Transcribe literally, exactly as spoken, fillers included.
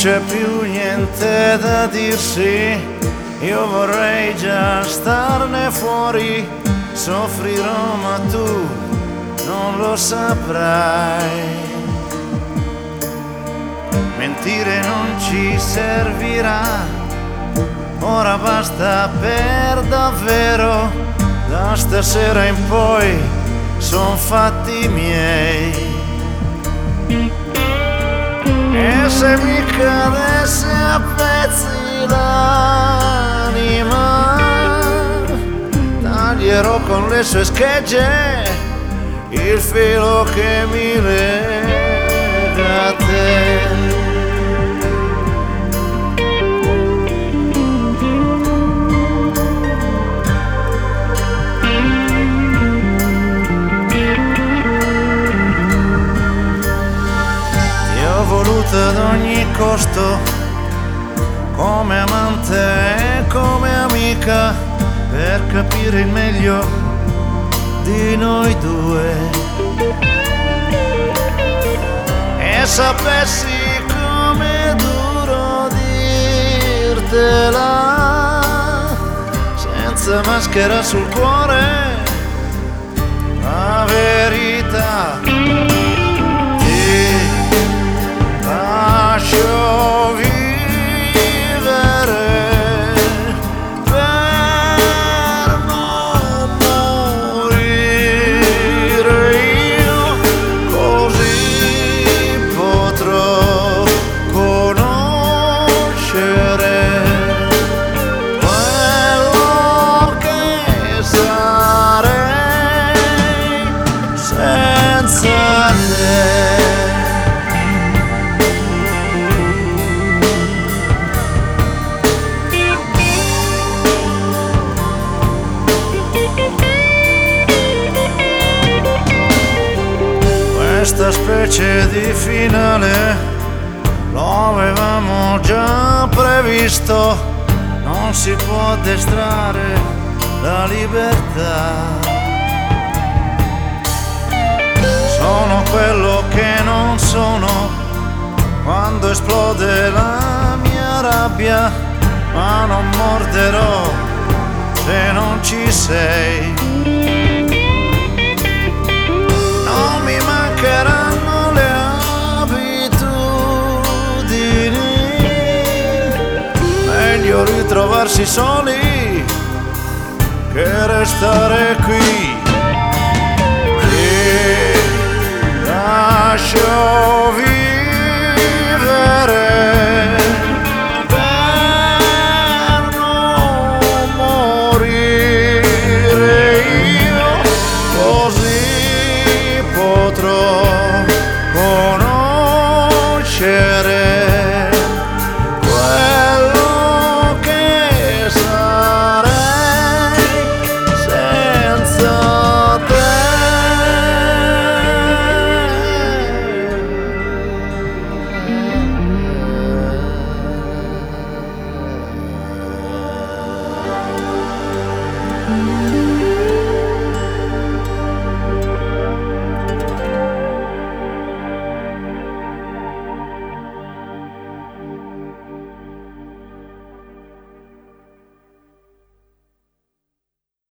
c'è più niente da dirsi, io vorrei già starne fuori, soffrirò ma tu non lo saprai. Mentire non ci servirà, ora basta per davvero, da stasera in poi son fatti miei. E se mi cadesse a pezzi l'anima, taglierò con le sue schegge il filo che mi lega a te. Ad ogni costo, come amante e come amica, per capire il meglio di noi due. E sapessi com'è duro dirtela, senza maschera sul cuore, la verità. Lascio vivere per non morire io, così potrò conoscere quello che sarei senza te. Questa specie di finale lo avevamo già previsto, non si può addestrare la libertà. Sono quello che non sono quando esplode la mia rabbia, ma non morderò se non ci sei. Non mi mancheranno le abitudini, meglio ritrovarsi soli che restare qui. Ti lascio vivere per non morire io, così potrò conoscere quello che sarei senza te. Mm-hmm.